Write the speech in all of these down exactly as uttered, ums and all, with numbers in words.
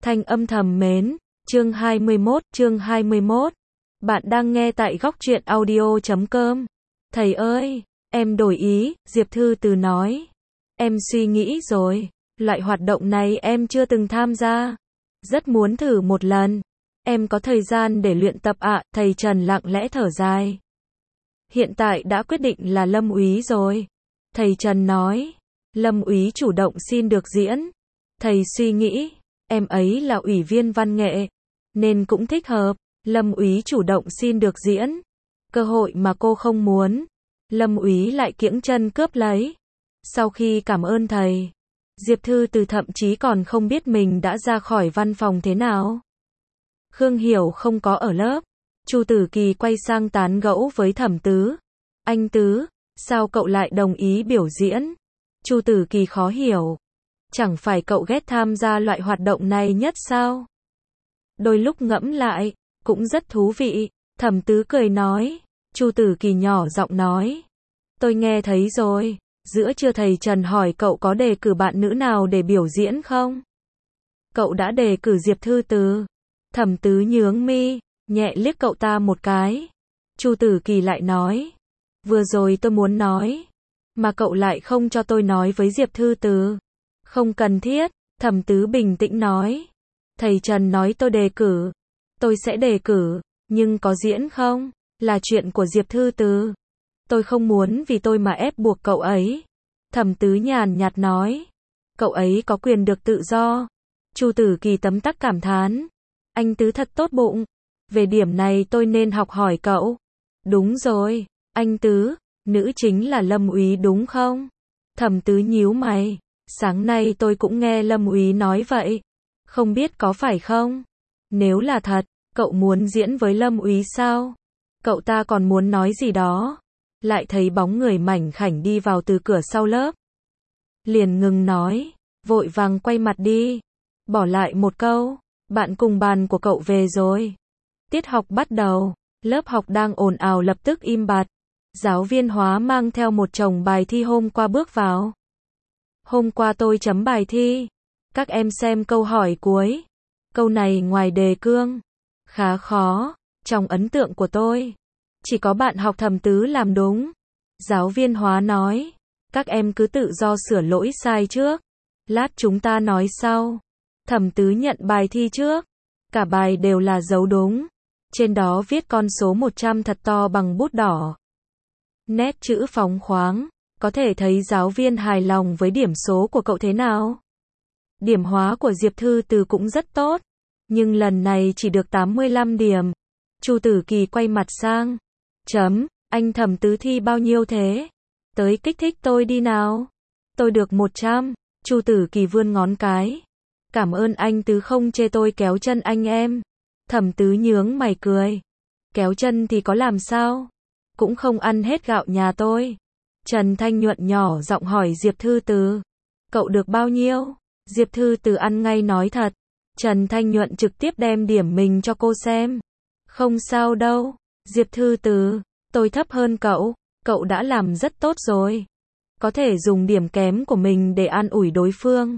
Thanh âm thầm mến, chương hai mươi mốt, chương hai mươi mốt. Bạn đang nghe tại góc truyện audio chấm com. Thầy ơi, em đổi ý, Diệp Thư Từ nói. Em suy nghĩ rồi, loại hoạt động này em chưa từng tham gia. Rất muốn thử một lần. Em có thời gian để luyện tập ạ, à? Thầy Trần lặng lẽ thở dài. Hiện tại đã quyết định là Lâm Úy rồi. Thầy Trần nói. Lâm Úy chủ động xin được diễn. Thầy suy nghĩ, em ấy là ủy viên văn nghệ, nên cũng thích hợp. Lâm Úy chủ động xin được diễn. Cơ hội mà cô không muốn, Lâm Úy lại kiễng chân cướp lấy. Sau khi cảm ơn thầy, Diệp Thư Từ thậm chí còn không biết mình đã ra khỏi văn phòng thế nào. Khương Hiểu không có ở lớp. Chu Tử Kỳ quay sang tán gẫu với Thẩm Tứ. Anh Tứ, sao cậu lại đồng ý biểu diễn? Chu Tử Kỳ khó hiểu. Chẳng phải cậu ghét tham gia loại hoạt động này nhất sao? Đôi lúc ngẫm lại, cũng rất thú vị. Thẩm Tứ cười nói. Chu Tử Kỳ nhỏ giọng nói. Tôi nghe thấy rồi. Giữa trưa thầy Trần hỏi cậu có đề cử bạn nữ nào để biểu diễn không? Cậu đã đề cử Diệp Thư Từ. Thẩm Tứ nhướng mi, nhẹ liếc cậu ta một cái. Chu Tử Kỳ lại nói. Vừa rồi tôi muốn nói, mà cậu lại không cho tôi nói với Diệp Thư Từ. Không cần thiết, Thẩm Tứ bình tĩnh nói. Thầy Trần nói tôi đề cử. Tôi sẽ đề cử, nhưng có diễn không, là chuyện của Diệp Thư Từ. Tôi không muốn vì tôi mà ép buộc cậu ấy. Thẩm Tứ nhàn nhạt nói. Cậu ấy có quyền được tự do. Chu Tử Kỳ tấm tắc cảm thán. Anh Tứ thật tốt bụng. Về điểm này tôi nên học hỏi cậu. Đúng rồi, anh Tứ, nữ chính là Lâm Úy đúng không? Thẩm Tứ nhíu mày. Sáng nay tôi cũng nghe Lâm Úy nói vậy. Không biết có phải không? Nếu là thật, cậu muốn diễn với Lâm Úy sao? Cậu ta còn muốn nói gì đó. Lại thấy bóng người mảnh khảnh đi vào từ cửa sau lớp. Liền ngừng nói, vội vàng quay mặt đi. Bỏ lại một câu, bạn cùng bàn của cậu về rồi. Tiết học bắt đầu, lớp học đang ồn ào lập tức im bặt. Giáo viên hóa mang theo một chồng bài thi hôm qua bước vào. Hôm qua tôi chấm bài thi. Các em xem câu hỏi cuối. Câu này ngoài đề cương, khá khó. Trong ấn tượng của tôi, chỉ có bạn học Thẩm Tứ làm đúng. Giáo viên hóa nói. Các em cứ tự do sửa lỗi sai trước. Lát chúng ta nói sau. Thẩm Tứ nhận bài thi trước. Cả bài đều là dấu đúng. Trên đó viết con số một trăm thật to bằng bút đỏ. Nét chữ phóng khoáng. Có thể thấy giáo viên hài lòng với điểm số của cậu thế nào. Điểm hóa của Diệp Thư Từ cũng rất tốt. Nhưng lần này chỉ được tám mươi lăm điểm. Chu Tử Kỳ quay mặt sang. Chấm, anh Thẩm Tứ thi bao nhiêu thế? Tới kích thích tôi đi nào. Tôi được một trăm. Chu Tử Kỳ vươn ngón cái. Cảm ơn anh Tứ không chê tôi kéo chân anh em. Thẩm Tứ nhướng mày cười. Kéo chân thì có làm sao? Cũng không ăn hết gạo nhà tôi. Trần Thanh Nhuận nhỏ giọng hỏi Diệp Thư Từ. Cậu được bao nhiêu? Diệp Thư Từ ăn ngay nói thật. Trần Thanh Nhuận trực tiếp đem điểm mình cho cô xem. Không sao đâu. Diệp Thư Từ, tôi thấp hơn cậu. Cậu đã làm rất tốt rồi. Có thể dùng điểm kém của mình để an ủi đối phương.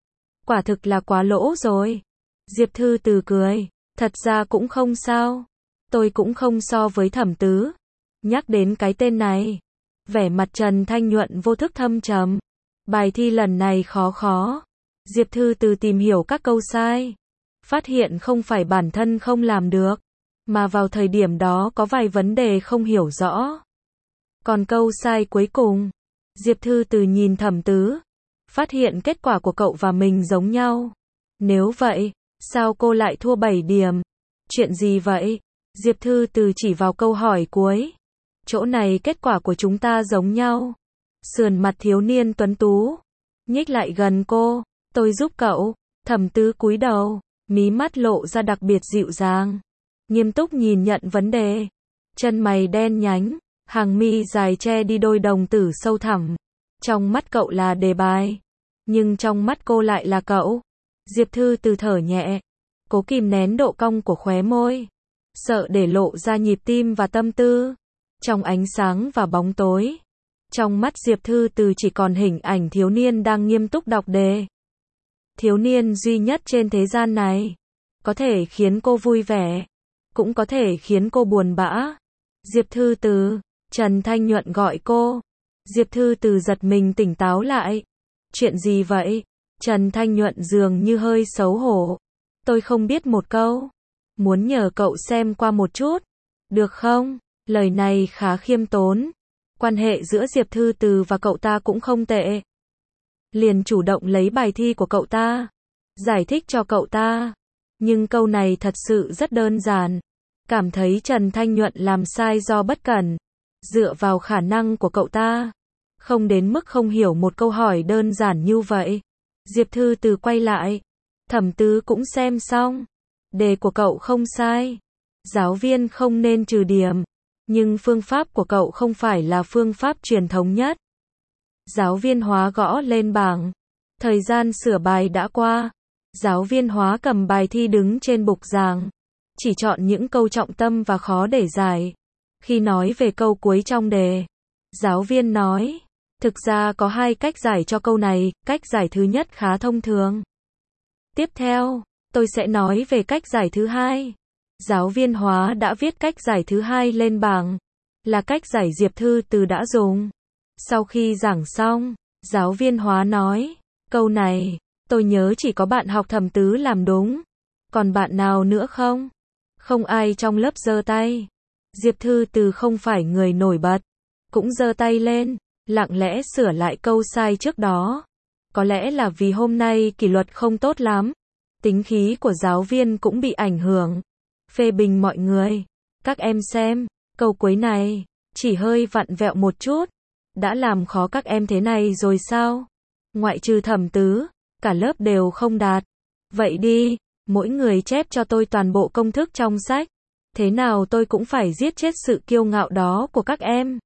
Quả thực là quá lỗ rồi. Diệp Thư Từ cười. Thật ra cũng không sao. Tôi cũng không so với Thẩm Tứ. Nhắc đến cái tên này, vẻ mặt Trần Thanh Nhuận vô thức thâm trầm. Bài thi lần này khó khó. Diệp Thư Từ tìm hiểu các câu sai. Phát hiện không phải bản thân không làm được, mà vào thời điểm đó có vài vấn đề không hiểu rõ. Còn câu sai cuối cùng, Diệp Thư Từ nhìn Thẩm Tứ. Phát hiện kết quả của cậu và mình giống nhau. Nếu vậy, sao cô lại thua bảy điểm? Chuyện gì vậy? Diệp Thư Từ chỉ vào câu hỏi cuối. Chỗ này kết quả của chúng ta giống nhau. Sườn mặt thiếu niên tuấn tú. Nhích lại gần cô. Tôi giúp cậu. Thẩm Tứ cúi đầu. Mí mắt lộ ra đặc biệt dịu dàng. Nghiêm túc nhìn nhận vấn đề. Chân mày đen nhánh. Hàng mi dài che đi đôi đồng tử sâu thẳm. Trong mắt cậu là đề bài. Nhưng trong mắt cô lại là cậu. Diệp Thư Từ thở nhẹ. Cố kìm nén độ cong của khóe môi. Sợ để lộ ra nhịp tim và tâm tư. Trong ánh sáng và bóng tối. Trong mắt Diệp Thư Từ chỉ còn hình ảnh thiếu niên đang nghiêm túc đọc đề. thiếu niên duy nhất trên thế gian này. Có thể khiến cô vui vẻ, cũng có thể khiến cô buồn bã. Diệp Thư Từ, Trần Thanh Nhuận gọi cô. Diệp Thư Từ giật mình tỉnh táo lại. Chuyện gì vậy? Trần Thanh Nhuận dường như hơi xấu hổ. Tôi không biết một câu. Muốn nhờ cậu xem qua một chút. Được không? Lời này khá khiêm tốn. Quan hệ giữa Diệp Thư Từ và cậu ta cũng không tệ. Liền chủ động lấy bài thi của cậu ta. Giải thích cho cậu ta. Nhưng câu này thật sự rất đơn giản. Cảm thấy Trần Thanh Nhuận làm sai do bất cẩn. Dựa vào khả năng của cậu ta. Không đến mức không hiểu một câu hỏi đơn giản như vậy. Diệp Thư Từ quay lại. Thẩm Tứ cũng xem xong. Đề của cậu không sai. Giáo viên không nên trừ điểm. Nhưng phương pháp của cậu không phải là phương pháp truyền thống nhất. Giáo viên hóa gõ lên bảng. Thời gian sửa bài đã qua. Giáo viên hóa cầm bài thi đứng trên bục giảng. Chỉ chọn những câu trọng tâm và khó để giải. Khi nói về câu cuối trong đề, giáo viên nói, thực ra có hai cách giải cho câu này, cách giải thứ nhất khá thông thường. Tiếp theo, tôi sẽ nói về cách giải thứ hai. Giáo viên hóa đã viết cách giải thứ hai lên bảng, là cách giải Diệp Thư Từ đã dùng. Sau khi giảng xong, giáo viên hóa nói, câu này, tôi nhớ chỉ có bạn học Thẩm Tứ làm đúng. Còn bạn nào nữa không? Không ai trong lớp giơ tay. Diệp Thư Từ không phải người nổi bật, cũng giơ tay lên, lặng lẽ sửa lại câu sai trước đó. Có lẽ là vì hôm nay kỷ luật không tốt lắm. Tính khí của giáo viên cũng bị ảnh hưởng. Phê bình mọi người. Các em xem, câu cuối này, chỉ hơi vặn vẹo một chút. Đã làm khó các em thế này rồi sao? Ngoại trừ Thẩm Tứ, cả lớp đều không đạt. Vậy đi, mỗi người chép cho tôi toàn bộ công thức trong sách. Thế nào tôi cũng phải giết chết sự kiêu ngạo đó của các em.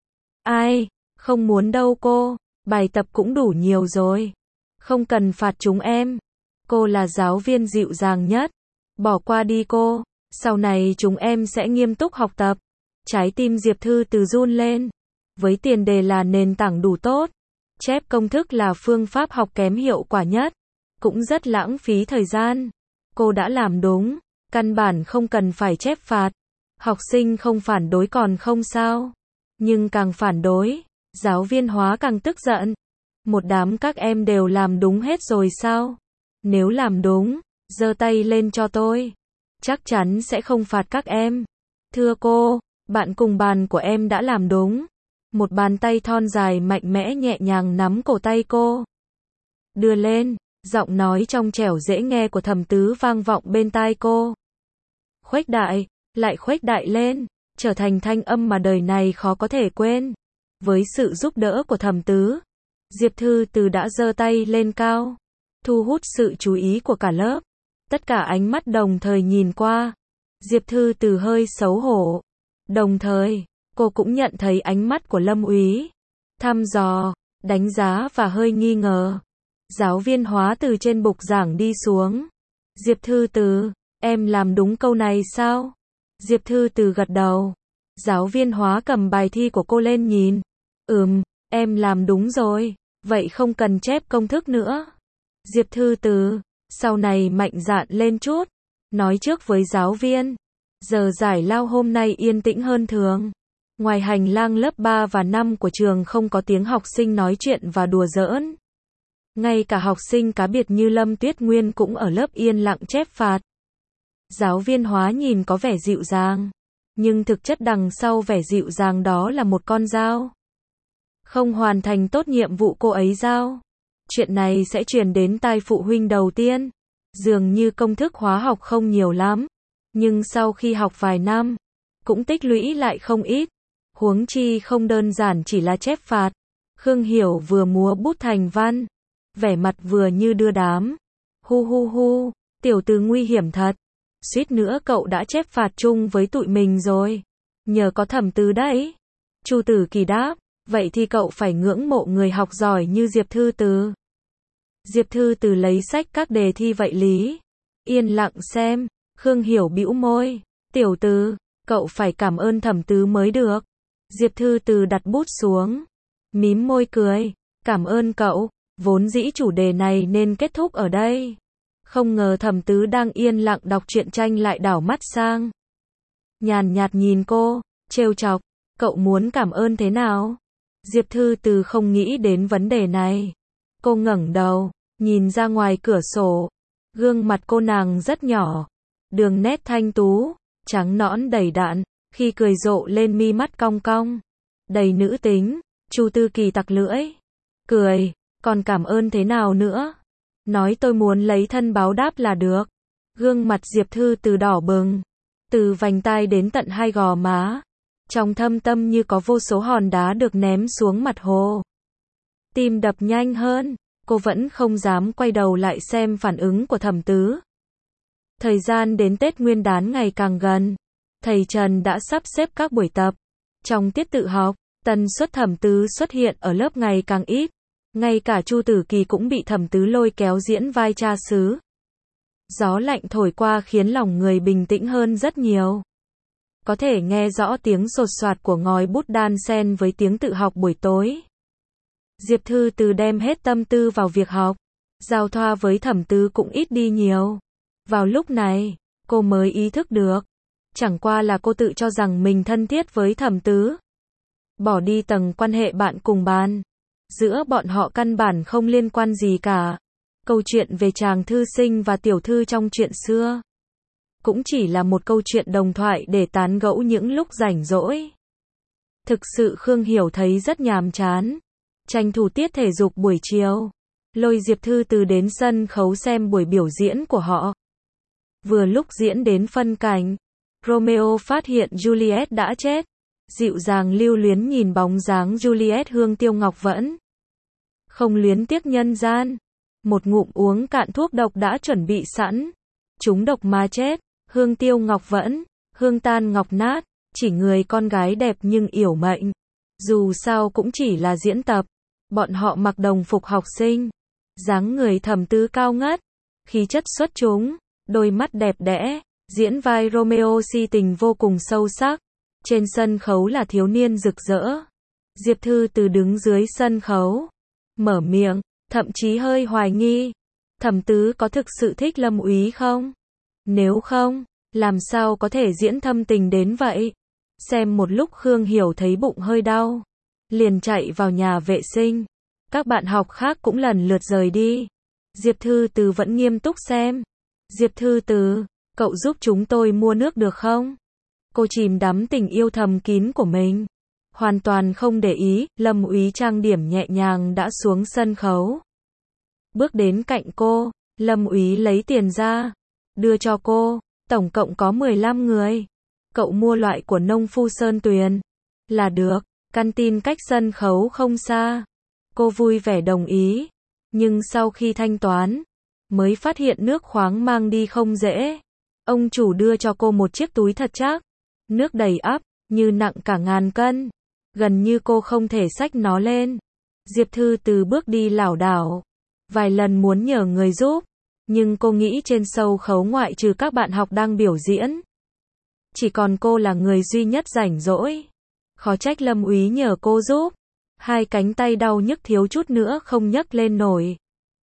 Ai? Không muốn đâu cô. Bài tập cũng đủ nhiều rồi. Không cần phạt chúng em. Cô là giáo viên dịu dàng nhất. Bỏ qua đi cô. Sau này chúng em sẽ nghiêm túc học tập. Trái tim Diệp Thư Từ run lên. Với tiền đề là nền tảng đủ tốt. Chép công thức là phương pháp học kém hiệu quả nhất. Cũng rất lãng phí thời gian. Cô đã làm đúng. Căn bản không cần phải chép phạt. Học sinh không phản đối còn không sao. Nhưng càng phản đối, giáo viên hóa càng tức giận. Một đám các em đều làm đúng hết rồi sao? Nếu làm đúng, giơ tay lên cho tôi. Chắc chắn sẽ không phạt các em. Thưa cô, bạn cùng bàn của em đã làm đúng. Một bàn tay thon dài mạnh mẽ nhẹ nhàng nắm cổ tay cô. Đưa lên, giọng nói trong trẻo dễ nghe của Thẩm Tứ vang vọng bên tai cô. Khuếch đại, lại khuếch đại lên, trở thành thanh âm mà đời này khó có thể quên. Với sự giúp đỡ của Thẩm Tứ, Diệp Thư Từ đã giơ tay lên cao, thu hút sự chú ý của cả lớp. Tất cả ánh mắt đồng thời nhìn qua. Diệp Thư Từ hơi xấu hổ. Đồng thời, cô cũng nhận thấy ánh mắt của Lâm Úy. Thăm dò, đánh giá và hơi nghi ngờ. Giáo viên hóa từ trên bục giảng đi xuống. Diệp Thư Từ, em làm đúng câu này sao? Diệp Thư Từ gật đầu. Giáo viên hóa cầm bài thi của cô lên nhìn. Ừm, em làm đúng rồi. Vậy không cần chép công thức nữa. Diệp Thư Từ, sau này mạnh dạn lên chút. Nói trước với giáo viên. Giờ giải lao hôm nay yên tĩnh hơn thường. Ngoài hành lang lớp ba và năm của trường không có tiếng học sinh nói chuyện và đùa giỡn. Ngay cả học sinh cá biệt như Lâm Tuyết Nguyên cũng ở lớp yên lặng chép phạt. Giáo viên hóa nhìn có vẻ dịu dàng. Nhưng thực chất đằng sau vẻ dịu dàng đó là một con dao. Không hoàn thành tốt nhiệm vụ cô ấy giao. Chuyện này sẽ truyền đến tai phụ huynh đầu tiên. Dường như công thức hóa học không nhiều lắm. Nhưng sau khi học vài năm, cũng tích lũy lại không ít. Huống chi không đơn giản chỉ là chép phạt. Khương Hiểu vừa múa bút thành văn. Vẻ mặt vừa như đưa đám. Hu hu hu, tiểu từ nguy hiểm thật. Suýt nữa cậu đã chép phạt chung với tụi mình rồi. Nhờ có Thẩm Tứ đấy. Chu Tử Kỳ đáp, vậy thì cậu phải ngưỡng mộ người học giỏi như Diệp Thư Từ. Diệp Thư Từ lấy sách các đề thi vậy lý. Yên lặng xem. Khương Hiểu bĩu môi. Tiểu Từ, cậu phải cảm ơn Thẩm Tứ mới được. Diệp Thư Từ đặt bút xuống. Mím môi cười. Cảm ơn cậu. Vốn dĩ chủ đề này nên kết thúc ở đây. Không ngờ Thẩm Tứ đang yên lặng đọc truyện tranh lại đảo mắt sang. Nhàn nhạt nhìn cô, trêu chọc, cậu muốn cảm ơn thế nào? Diệp Thư Từ không nghĩ đến vấn đề này. Cô ngẩng đầu, nhìn ra ngoài cửa sổ. Gương mặt cô nàng rất nhỏ, đường nét thanh tú, trắng nõn đầy đặn, khi cười rộ lên mi mắt cong cong, đầy nữ tính. Chu Tư Kỳ tặc lưỡi, cười, còn cảm ơn thế nào nữa? Nói tôi muốn lấy thân báo đáp là được. Gương mặt Diệp Thư Từ đỏ bừng, từ vành tai đến tận hai gò má, trong thâm tâm như có vô số hòn đá được ném xuống mặt hồ. Tim đập nhanh hơn, cô vẫn không dám quay đầu lại xem phản ứng của Thẩm Tứ. Thời gian đến Tết Nguyên đán ngày càng gần, thầy Trần đã sắp xếp các buổi tập. Trong tiết tự học, tần suất Thẩm Tứ xuất hiện ở lớp ngày càng ít. Ngay cả Chu Tử Kỳ cũng bị Thẩm Tứ lôi kéo diễn vai cha xứ. Gió lạnh thổi qua khiến lòng người bình tĩnh hơn rất nhiều. Có thể nghe rõ tiếng sột soạt của ngòi bút đan xen với tiếng tự học buổi tối. Diệp Thư Từ đem hết tâm tư vào việc học, giao thoa với Thẩm Tứ cũng ít đi nhiều. Vào lúc này, cô mới ý thức được, chẳng qua là cô tự cho rằng mình thân thiết với Thẩm Tứ. Bỏ đi tầng quan hệ bạn cùng bàn, giữa bọn họ căn bản không liên quan gì cả. Câu chuyện về chàng thư sinh và tiểu thư trong chuyện xưa cũng chỉ là một câu chuyện đồng thoại để tán gẫu những lúc rảnh rỗi. Thực sự Khương Hiểu thấy rất nhàm chán, tranh thủ tiết thể dục buổi chiều, lôi Diệp Thư Từ đến sân khấu xem buổi biểu diễn của họ. Vừa lúc diễn đến phân cảnh, Romeo phát hiện Juliet đã chết, dịu dàng lưu luyến nhìn bóng dáng Juliet hương tiêu ngọc vẫn. Không luyến tiếc nhân gian, một ngụm uống cạn thuốc độc đã chuẩn bị sẵn, trúng độc mà chết, hương tiêu ngọc vẫn, hương tan ngọc nát, chỉ người con gái đẹp nhưng yểu mệnh. Dù sao cũng chỉ là diễn tập, bọn họ mặc đồng phục học sinh, dáng người Thẩm Tứ cao ngất, khí chất xuất chúng, đôi mắt đẹp đẽ, diễn vai Romeo si tình vô cùng sâu sắc. Trên sân khấu là thiếu niên rực rỡ. Diệp Thư Từ đứng dưới sân khấu, mở miệng, thậm chí hơi hoài nghi, Thẩm Tứ có thực sự thích Lâm Úy không? Nếu không, làm sao có thể diễn thâm tình đến vậy? Xem một lúc Khương Hiểu thấy bụng hơi đau, liền chạy vào nhà vệ sinh. Các bạn học khác cũng lần lượt rời đi. Diệp Thư Từ vẫn nghiêm túc xem. Diệp Thư Từ, cậu giúp chúng tôi mua nước được không? Cô chìm đắm tình yêu thầm kín của mình, hoàn toàn không để ý. Lâm Úy trang điểm nhẹ nhàng đã xuống sân khấu. Bước đến cạnh cô, Lâm Úy lấy tiền ra, đưa cho cô, tổng cộng có mười lăm người. Cậu mua loại của nông phu Sơn Tuyền là được, căn tin cách sân khấu không xa. Cô vui vẻ đồng ý, nhưng sau khi thanh toán, mới phát hiện nước khoáng mang đi không dễ. Ông chủ đưa cho cô một chiếc túi thật chắc, nước đầy ắp, như nặng cả ngàn cân, gần như cô không thể xách nó lên. Diệp Thư Từ bước đi lảo đảo, vài lần muốn nhờ người giúp, nhưng cô nghĩ trên sâu khấu ngoại trừ các bạn học đang biểu diễn, chỉ còn cô là người duy nhất rảnh rỗi. Khó trách Lâm Úy nhờ cô giúp. Hai cánh tay đau nhức thiếu chút nữa không nhấc lên nổi.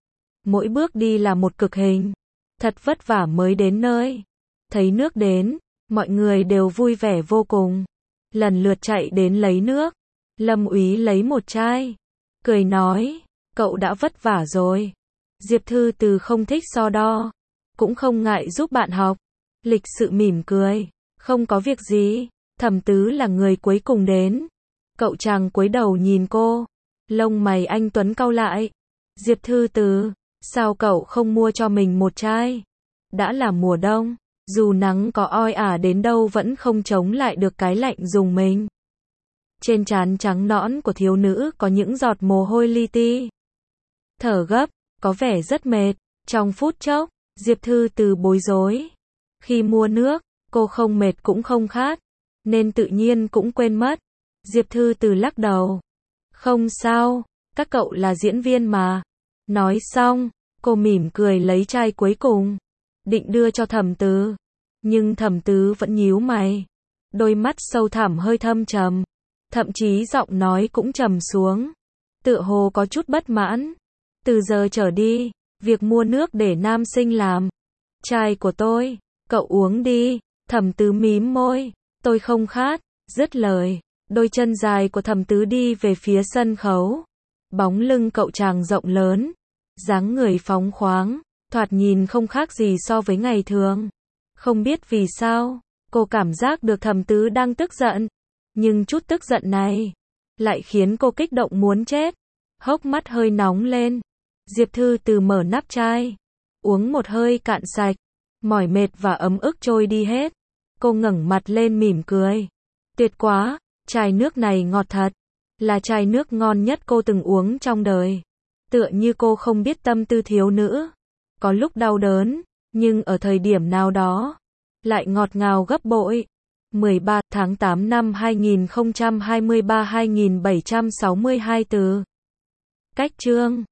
Mỗi bước đi là một cực hình, thật vất vả mới đến nơi. Thấy nước đến, mọi người đều vui vẻ vô cùng, lần lượt chạy đến lấy nước. Lâm Úy lấy một chai, cười nói, cậu đã vất vả rồi. Diệp Thư Từ không thích so đo, cũng không ngại giúp bạn học, lịch sự mỉm cười, không có việc gì. Thẩm Tứ là người cuối cùng đến. Cậu chàng cúi đầu nhìn cô, lông mày anh tuấn cau lại. Diệp Thư Từ, sao cậu không mua cho mình một chai? Đã là mùa đông, dù nắng có oi ả đến đâu vẫn không chống lại được cái lạnh rùng mình. Trên trán trắng nõn của thiếu nữ có những giọt mồ hôi li ti. Thở gấp, có vẻ rất mệt. Trong phút chốc, Diệp Thư Từ bối rối. Khi mua nước, cô không mệt cũng không khát, nên tự nhiên cũng quên mất. Diệp Thư Từ lắc đầu. Không sao, các cậu là diễn viên mà. Nói xong, cô mỉm cười lấy chai cuối cùng, định đưa cho Thẩm Tứ. Nhưng Thẩm Tứ vẫn nhíu mày, đôi mắt sâu thẳm hơi thâm trầm, thậm chí giọng nói cũng trầm xuống, tựa hồ có chút bất mãn. Từ giờ trở đi, việc mua nước để nam sinh làm. Chai của tôi, cậu uống đi. Thẩm Tứ mím môi, tôi không khát. Dứt lời, đôi chân dài của Thẩm Tứ đi về phía sân khấu. Bóng lưng cậu chàng rộng lớn, dáng người phóng khoáng, thoạt nhìn không khác gì so với ngày thường. Không biết vì sao, cô cảm giác được Thẩm Tứ đang tức giận, nhưng chút tức giận này lại khiến cô kích động muốn chết. Hốc mắt hơi nóng lên. Diệp Thư Từ mở nắp chai, uống một hơi cạn sạch, mỏi mệt và ấm ức trôi đi hết. Cô ngẩng mặt lên mỉm cười. Tuyệt quá, chai nước này ngọt thật, là chai nước ngon nhất cô từng uống trong đời. Tựa như cô không biết tâm tư thiếu nữ, có lúc đau đớn, nhưng ở thời điểm nào đó lại ngọt ngào gấp bội. mười ba tháng tám năm hai nghìn không trăm hai mươi ba hai nghìn bảy trăm sáu mươi hai từ. Cách chương